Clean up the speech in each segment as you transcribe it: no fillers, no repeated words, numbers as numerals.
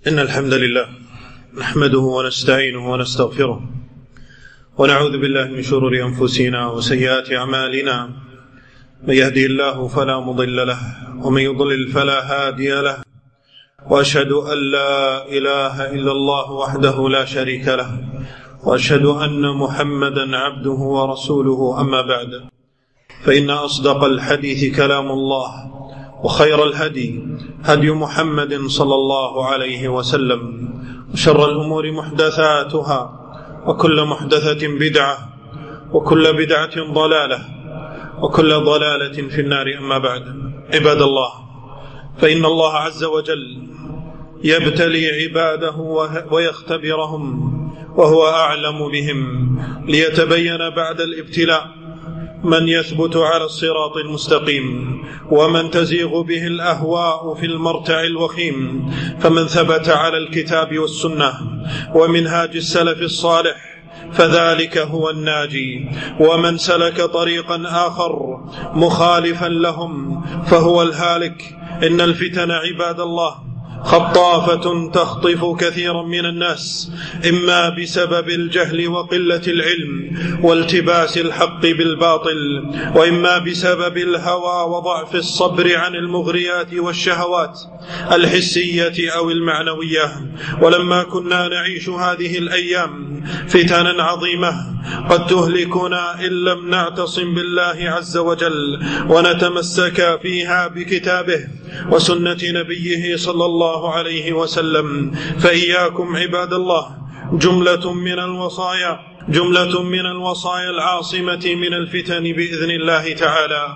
إن الحمد لله نحمده ونستعينه ونستغفره ونعوذ بالله من شرور أنفسنا وسيئات أعمالنا. من يهدي الله فلا مضل له ومن يضلل فلا هادي له، وأشهد أن لا إله إلا الله وحده لا شريك له، وأشهد أن محمدا عبده ورسوله. أما بعد، فإن أصدق الحديث كلام الله، وخير الهدي هدي محمد صلى الله عليه وسلم، وشر الأمور محدثاتها، وكل محدثة بدعة، وكل بدعة ضلالة، وكل ضلالة في النار. أما بعد، عباد الله، فإن الله عز وجل يبتلي عباده ويختبرهم وهو أعلم بهم، ليتبين بعد الابتلاء من يثبت على الصراط المستقيم ومن تزيغ به الأهواء في المرتع الوخيم. فمن ثبت على الكتاب والسنة ومنهاج السلف الصالح فذلك هو الناجي، ومن سلك طريقا آخر مخالفا لهم فهو الهالك. إن الفتن عباد الله خطافة تخطف كثيرا من الناس، إما بسبب الجهل وقلة العلم والتباس الحق بالباطل، وإما بسبب الهوى وضعف الصبر عن المغريات والشهوات الحسية أو المعنوية. ولما كنا نعيش هذه الأيام فتنا عظيمة قد تهلكنا إن لم نعتصم بالله عز وجل ونتمسك فيها بكتابه وسنة نبيه صلى الله عليه وسلم. فإياكم عباد الله جملة من الوصايا العاصمة من الفتن بإذن الله تعالى.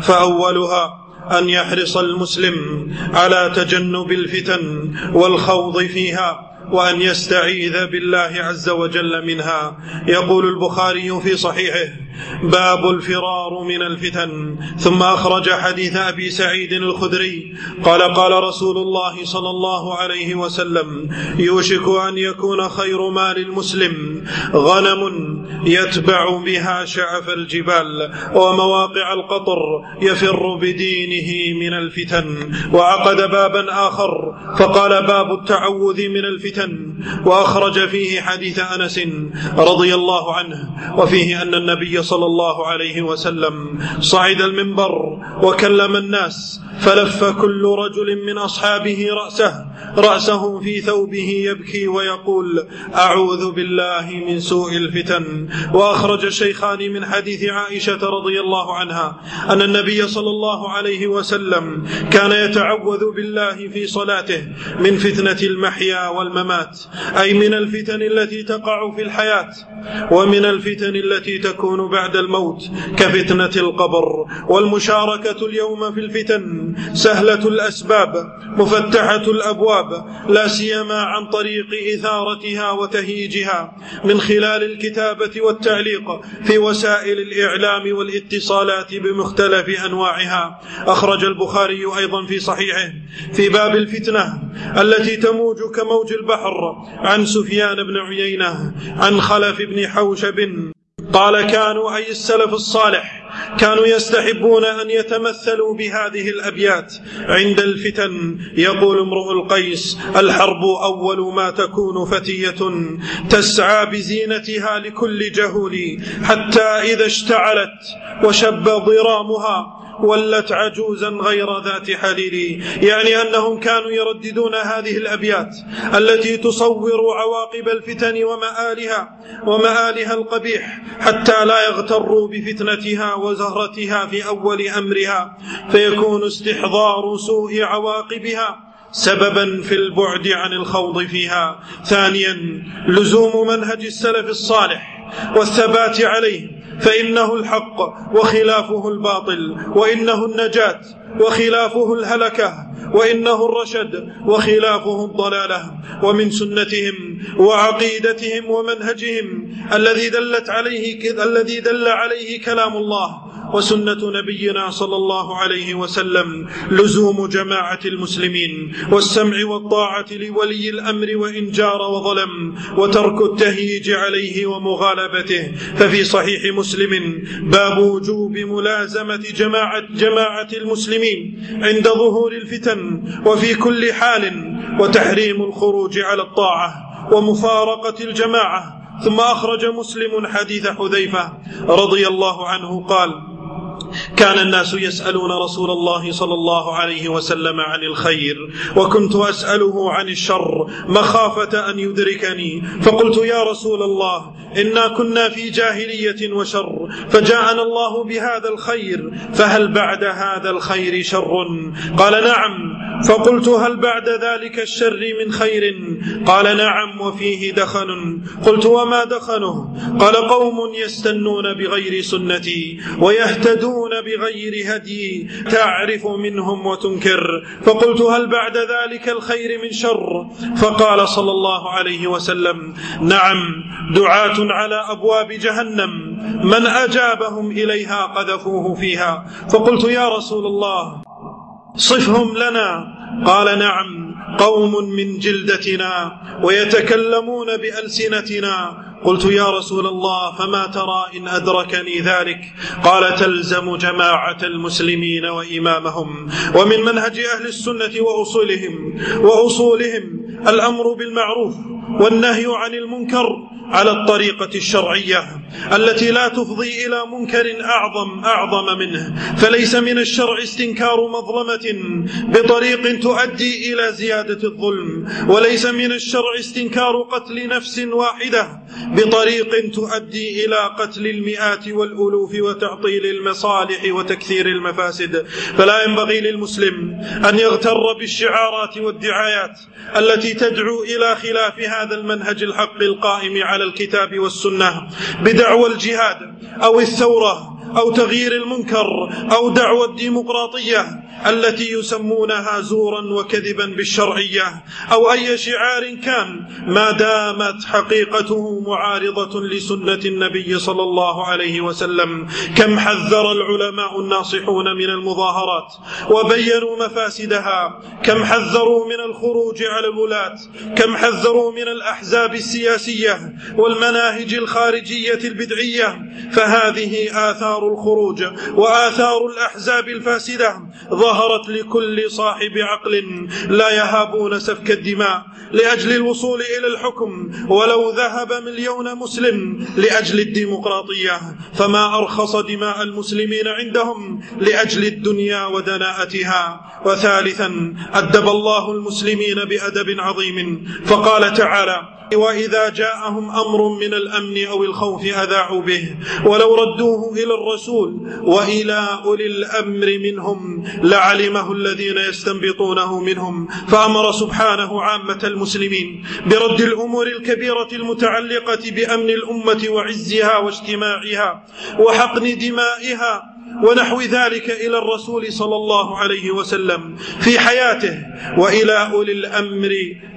فأولها أن يحرص المسلم على تجنب الفتن والخوض فيها، وأن يستعيذ بالله عز وجل منها. يقول البخاري في صحيحه: باب الفرار من الفتن. ثم أخرج حديث أبي سعيد الخدري قال: قال رسول الله صلى الله عليه وسلم: يوشك أن يكون خير مال المسلم غنم يتبع بها شعف الجبال ومواقع القطر يفر بدينه من الفتن. وعقد بابا آخر فقال: باب التعوذ من الفتن، وأخرج فيه حديث أنس رضي الله عنه، وفيه أن النبي صلى الله عليه وسلم صعد المنبر وكلم الناس، فلف كل رجل من أصحابه رأسه في ثوبه يبكي ويقول: أعوذ بالله من سوء الفتن. وأخرج الشيخان من حديث عائشة رضي الله عنها أن النبي صلى الله عليه وسلم كان يتعوذ بالله في صلاته من فتنة المحيا والممات، أي من الفتن التي تقع في الحياة ومن الفتن التي تكون بعد الموت كفتنة القبر. والمشاركة اليوم في الفتن سهلة الأسباب مفتحة الأبواب، لا سيما عن طريق إثارتها وتهييجها من خلال الكتابة والتعليق في وسائل الإعلام والاتصالات بمختلف أنواعها. أخرج البخاري أيضا في صحيحه في باب الفتنة التي تموج كموج البحر عن سفيان بن عيينة عن خلف بن حوشب قال: كانوا أي السلف الصالح كانوا يستحبون أن يتمثلوا بهذه الأبيات عند الفتن. يقول امرؤ القيس: الحرب أول ما تكون فتية تسعى بزينتها لكل جهول، حتى إذا اشتعلت وشب ضرامها ولت عجوزا غير ذات حليل. يعني أنهم كانوا يرددون هذه الأبيات التي تصور عواقب الفتن ومآلها القبيح، حتى لا يغتروا بفتنتها وزهرتها في أول أمرها، فيكون استحضار سوء عواقبها سببا في البعد عن الخوض فيها. ثانيا، لزوم منهج السلف الصالح والثبات عليه، فإنه الحق وخلافه الباطل، وإنه النجاة وخلافه الهلكة، وإنه الرشد وخلافه الضلالة. ومن سنتهم وعقيدتهم ومنهجهم الذي دل عليه كلام الله وسنة نبينا صلى الله عليه وسلم لزوم جماعة المسلمين والسمع والطاعة لولي الأمر وإن جار وظلم، وترك التهييج عليه ومغالبته. ففي صحيح مسلم باب وجوب ملازمة جماعة المسلمين المسلمين عند ظهور الفتن وفي كل حال، وتحريم الخروج على الطاعة ومفارقة الجماعة. ثم أخرج مسلم حديث حذيفة رضي الله عنه قال: كان الناس يسألون رسول الله صلى الله عليه وسلم عن الخير، وكنت أسأله عن الشر مخافة أن يدركني، فقلت: يا رسول الله، إنا كنا في جاهلية وشر، فجاءنا الله بهذا الخير، فهل بعد هذا الخير شر؟ قال: نعم. فقلت: هل بعد ذلك الشر من خير؟ قال: نعم، وفيه دخن. قلت: وما دخنه؟ قال: قوم يستنون بغير سنتي ويهتدون بغير هدي، تعرف منهم وتنكر. فقلت: هل بعد ذلك الخير من شر؟ فقال صلى الله عليه وسلم: نعم، دعاة على أبواب جهنم، من أجابهم إليها قذفوه فيها. فقلت: يا رسول الله، صفهم لنا. قال: نعم، قوم من جلدتنا ويتكلمون بألسنتنا. قلت: يا رسول الله، فما ترى إن أدركني ذلك؟ قال: تلزم جماعة المسلمين وإمامهم. ومن منهج أهل السنة وأصولهم الأمر بالمعروف والنهي عن المنكر على الطريقة الشرعية التي لا تفضي إلى منكر أعظم منه. فليس من الشرع استنكار مظلمة بطريق تؤدي إلى زيادة الظلم، وليس من الشرع استنكار قتل نفس واحدة بطريق تؤدي إلى قتل المئات والألوف وتعطيل المصالح وتكثير المفاسد. فلا ينبغي للمسلم أن يغتر بالشعارات والدعايات التي تدعو إلى خلاف هذا المنهج الحق القائم على الكتاب والسنة، بدعوى الجهاد أو الثورة أو تغيير المنكر أو دعوى الديمقراطية التي يسمونها زورا وكذبا بالشرعية، أو أي شعار كان، ما دامت حقيقته معارضة لسنة النبي صلى الله عليه وسلم. كم حذر العلماء الناصحون من المظاهرات وبينوا مفاسدها، كم حذروا من الخروج على الولاة، كم حذروا من الأحزاب السياسية والمناهج الخارجية البدعية. فهذه آثار الخروج وآثار الأحزاب الفاسدة ظهرت لكل صاحب عقل لا يهابون سفك الدماء لأجل الوصول إلى الحكم، ولو ذهب 1,000,000 مسلم لأجل الديمقراطية، فما أرخص دماء المسلمين عندهم لأجل الدنيا ودناءتها. وثالثا، أدب الله المسلمين بأدب عظيم، فقال تعالى: وإذا جاءهم أمر من الأمن أو الخوف أذاعوا به ولو ردوه إلى الرسول وإلى أولي الأمر منهم لعلمه الذين يستنبطونه منهم. فأمر سبحانه عامة المسلمين برد الأمور الكبيرة المتعلقة بأمن الأمة وعزها واجتماعها وحقن دمائها ونحو ذلك إلى الرسول صلى الله عليه وسلم في حياته، وإلى أولي الأمر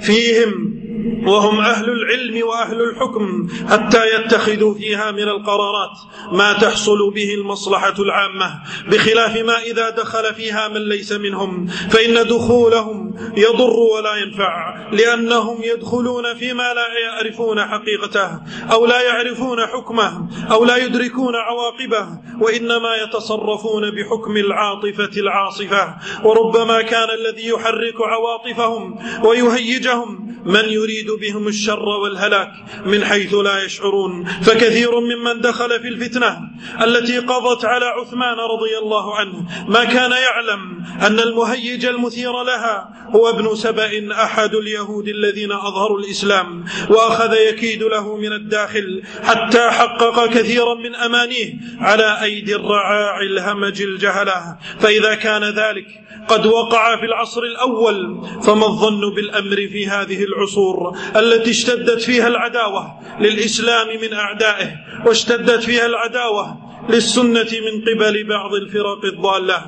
فيهم وهم أهل العلم وأهل الحكم، حتى يتخذوا فيها من القرارات ما تحصل به المصلحة العامة، بخلاف ما إذا دخل فيها من ليس منهم، فإن دخولهم يضر ولا ينفع، لأنهم يدخلون فيما لا يعرفون حقيقته أو لا يعرفون حكمه أو لا يدركون عواقبه، وإنما يتصرفون بحكم العاطفة العاصفة. وربما كان الذي يحرك عواطفهم ويهيجهم من يريد بهم الشر والهلاك من حيث لا يشعرون. فكثير ممن دخل في الفتنة التي قضت على عثمان رضي الله عنه ما كان يعلم أن المهيج المثير لها هو ابن سبأ أحد اليهود الذين أظهروا الإسلام، وأخذ يكيد له من الداخل حتى حقق كثيرا من أمانيه على أيدي الرعاع الهمج الجهلة. فإذا كان ذلك قد وقع في العصر الأول، فما الظن بالأمر في هذه العصور التي اشتدت فيها العداوة للإسلام من أعدائه، واشتدت فيها العداوة للسنة من قبل بعض الفرق الضالة.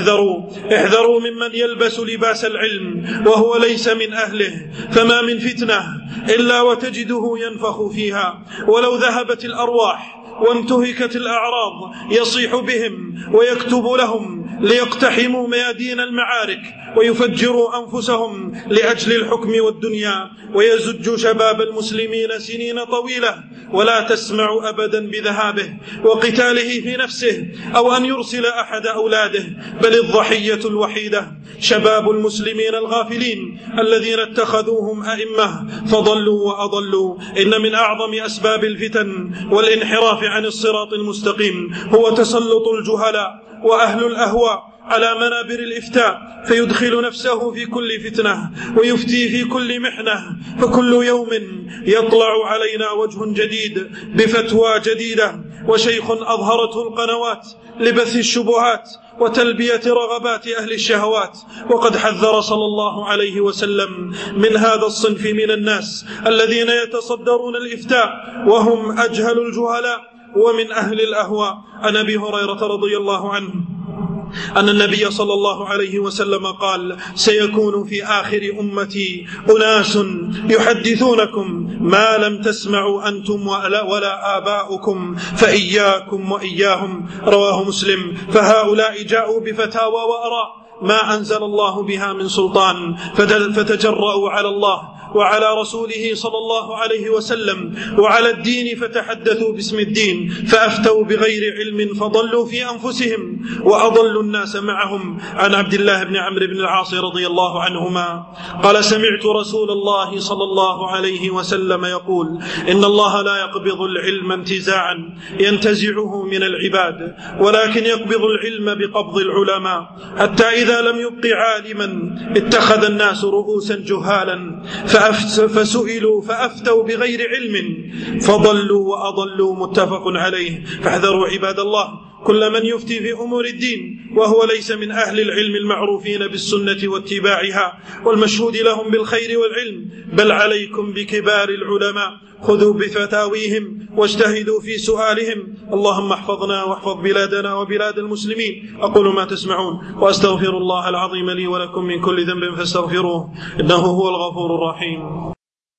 احذروا ممن يلبس لباس العلم وهو ليس من أهله، فما من فتنة إلا وتجده ينفخ فيها، ولو ذهبت الأرواح وانتهكت الأعراض يصيح بهم ويكتب لهم ليقتحموا ميادين المعارك ويفجروا أنفسهم لأجل الحكم والدنيا، ويزج شباب المسلمين سنين طويلة ولا تسمع أبدا بذهابه وقتاله في نفسه أو أن يرسل أحد أولاده، بل الضحية الوحيدة شباب المسلمين الغافلين الذين اتخذوهم أئمة فضلوا وأضلوا. إن من أعظم أسباب الفتن والانحراف عن الصراط المستقيم هو تسلط الجهلاء وأهل الأهواء على منابر الإفتاء، فيدخل نفسه في كل فتنة ويفتي في كل محنة، فكل يوم يطلع علينا وجه جديد بفتوى جديدة وشيخ أظهرته القنوات لبث الشبهات وتلبية رغبات أهل الشهوات. وقد حذر صلى الله عليه وسلم من هذا الصنف من الناس الذين يتصدرون الإفتاء وهم أجهل الجهلاء ومن أهل الأهواء. عن أبي هريرة رضي الله عنه أن النبي صلى الله عليه وسلم قال: سيكون في آخر أمتي أناس يحدثونكم ما لم تسمعوا أنتم ولا آباؤكم فإياكم وإياهم. رواه مسلم. فهؤلاء جاءوا بفتاوى وأراء ما أنزل الله بها من سلطان، فتجرؤوا على الله وعلى رسوله صلى الله عليه وسلم وعلى الدين، فتحدثوا باسم الدين فأفتوا بغير علم فضلوا في أنفسهم وأضلوا الناس معهم. عن عبد الله بن عمرو بن العاص رضي الله عنهما قال: سمعت رسول الله صلى الله عليه وسلم يقول: إن الله لا يقبض العلم انتزاعا ينتزعه من العباد، ولكن يقبض العلم بقبض العلماء، حتى إذا لم يبق عالما اتخذ الناس رؤوسا جهالا فسئلوا فأفتوا بغير علم فضلوا وأضلوا. متفق عليه. فاحذروا عباد الله كل من يفتي في أمور الدين وهو ليس من أهل العلم المعروفين بالسنة واتباعها والمشهود لهم بالخير والعلم، بل عليكم بكبار العلماء، خذوا بفتاويهم واجتهدوا في سؤالهم. اللهم احفظنا واحفظ بلادنا وبلاد المسلمين. أقول ما تسمعون وأستغفر الله العظيم لي ولكم من كل ذنب فاستغفروه إنه هو الغفور الرحيم.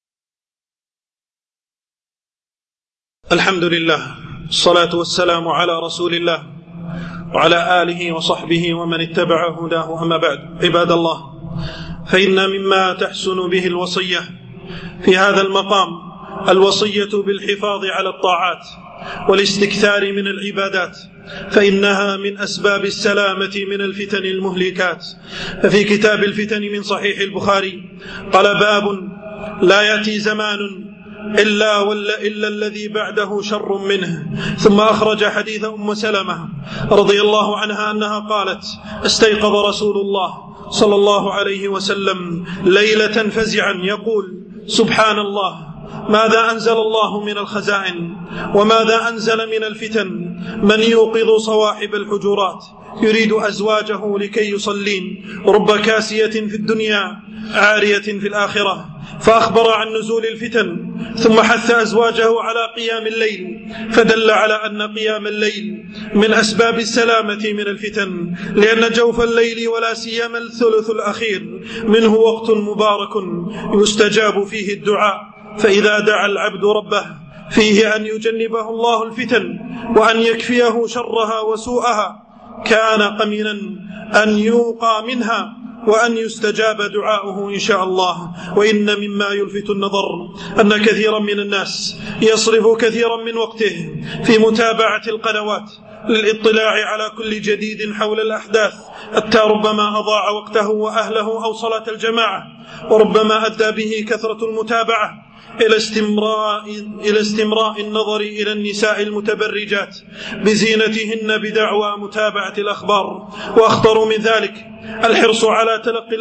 الحمد لله، الصلاة والسلام على رسول الله وعلى آله وصحبه ومن اتبع هداه. أما بعد، عباد الله، فإن مما تحسن به الوصية في هذا المقام الوصية بالحفاظ على الطاعات والاستكثار من العبادات، فإنها من أسباب السلامة من الفتن المهلكات. ففي كتاب الفتن من صحيح البخاري قال: باب لا يأتي زمان إلا الذي بعده شر منه. ثم أخرج حديث أم سلمة رضي الله عنها أنها قالت: استيقظ رسول الله صلى الله عليه وسلم ليلة فزعا يقول: سبحان الله، ماذا أنزل الله من الخزائن وماذا أنزل من الفتن؟ من يوقظ صواحب الحجرات يريد أزواجه لكي يصلين، رب كاسية في الدنيا عارية في الآخرة. فأخبر عن نزول الفتن، ثم حث أزواجه على قيام الليل، فدل على أن قيام الليل من أسباب السلامة من الفتن، لأن جوف الليل ولا سيما الثلث الأخير منه وقت مبارك يستجاب فيه الدعاء. فإذا دعا العبد ربه فيه أن يجنبه الله الفتن وأن يكفيه شرها وسوءها، كان قمنا أن يوقى منها وأن يستجاب دعاؤه إن شاء الله. وإن مما يلفت النظر أن كثيرا من الناس يصرف كثيرا من وقته في متابعة القنوات للاطلاع على كل جديد حول الأحداث، حتى ربما أضاع وقته وأهله أو صلاة الجماعة، وربما أدى به كثرة المتابعة إلى استمراء النظر إلى النساء المتبرجات بزينتهن بدعوى متابعة الأخبار. وأخطر من ذلك الحرص على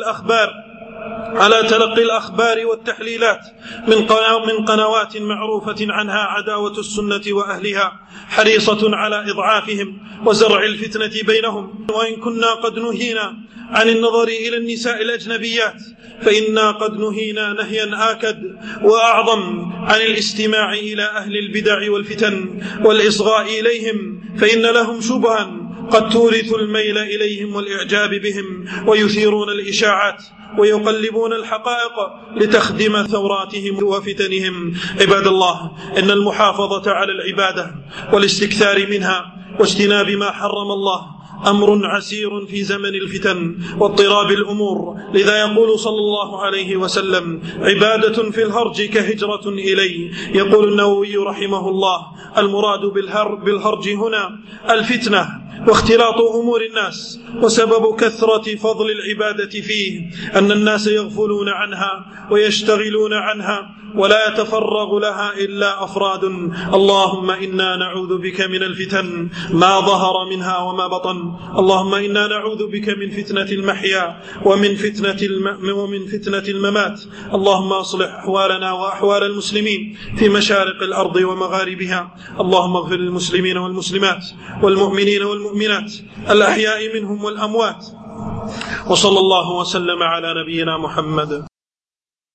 تلقي الأخبار والتحليلات من قنوات معروفة عنها عداوة السنة وأهلها، حريصة على إضعافهم وزرع الفتنة بينهم. وإن كنا قد نهينا عن النظر إلى النساء الأجنبيات، فإنا قد نهينا نهيا آكد وأعظم عن الاستماع إلى أهل البدع والفتن والإصغاء إليهم، فإن لهم شبها قد تورث الميل إليهم والإعجاب بهم، ويثيرون الإشاعات ويقلبون الحقائق لتخدم ثوراتهم وفتنهم. عباد الله، إن المحافظة على العبادة والاستكثار منها واجتناب ما حرم الله أمر عسير في زمن الفتن واضطراب الأمور. لذا يقول صلى الله عليه وسلم: عبادة في الهرج كهجرة إلي. يقول النووي رحمه الله: المراد بالهرج هنا الفتنة واختلاط أمور الناس، وسبب كثرة فضل العبادة فيه أن الناس يغفلون عنها ويشتغلون عنها ولا يتفرغ لها إلا أفراد. اللهم إنا نعوذ بك من الفتن ما ظهر منها وما بطن. اللهم إنا نعوذ بك من فتنة المحيا ومن فتنة الممات. اللهم أصلح أحوالنا وأحوال المسلمين في مشارق الأرض ومغاربها. اللهم اغفر للمسلمين والمسلمات والمؤمنين والمؤمنات الأحياء منهم والأموات. وصلى الله وسلم على نبينا محمد.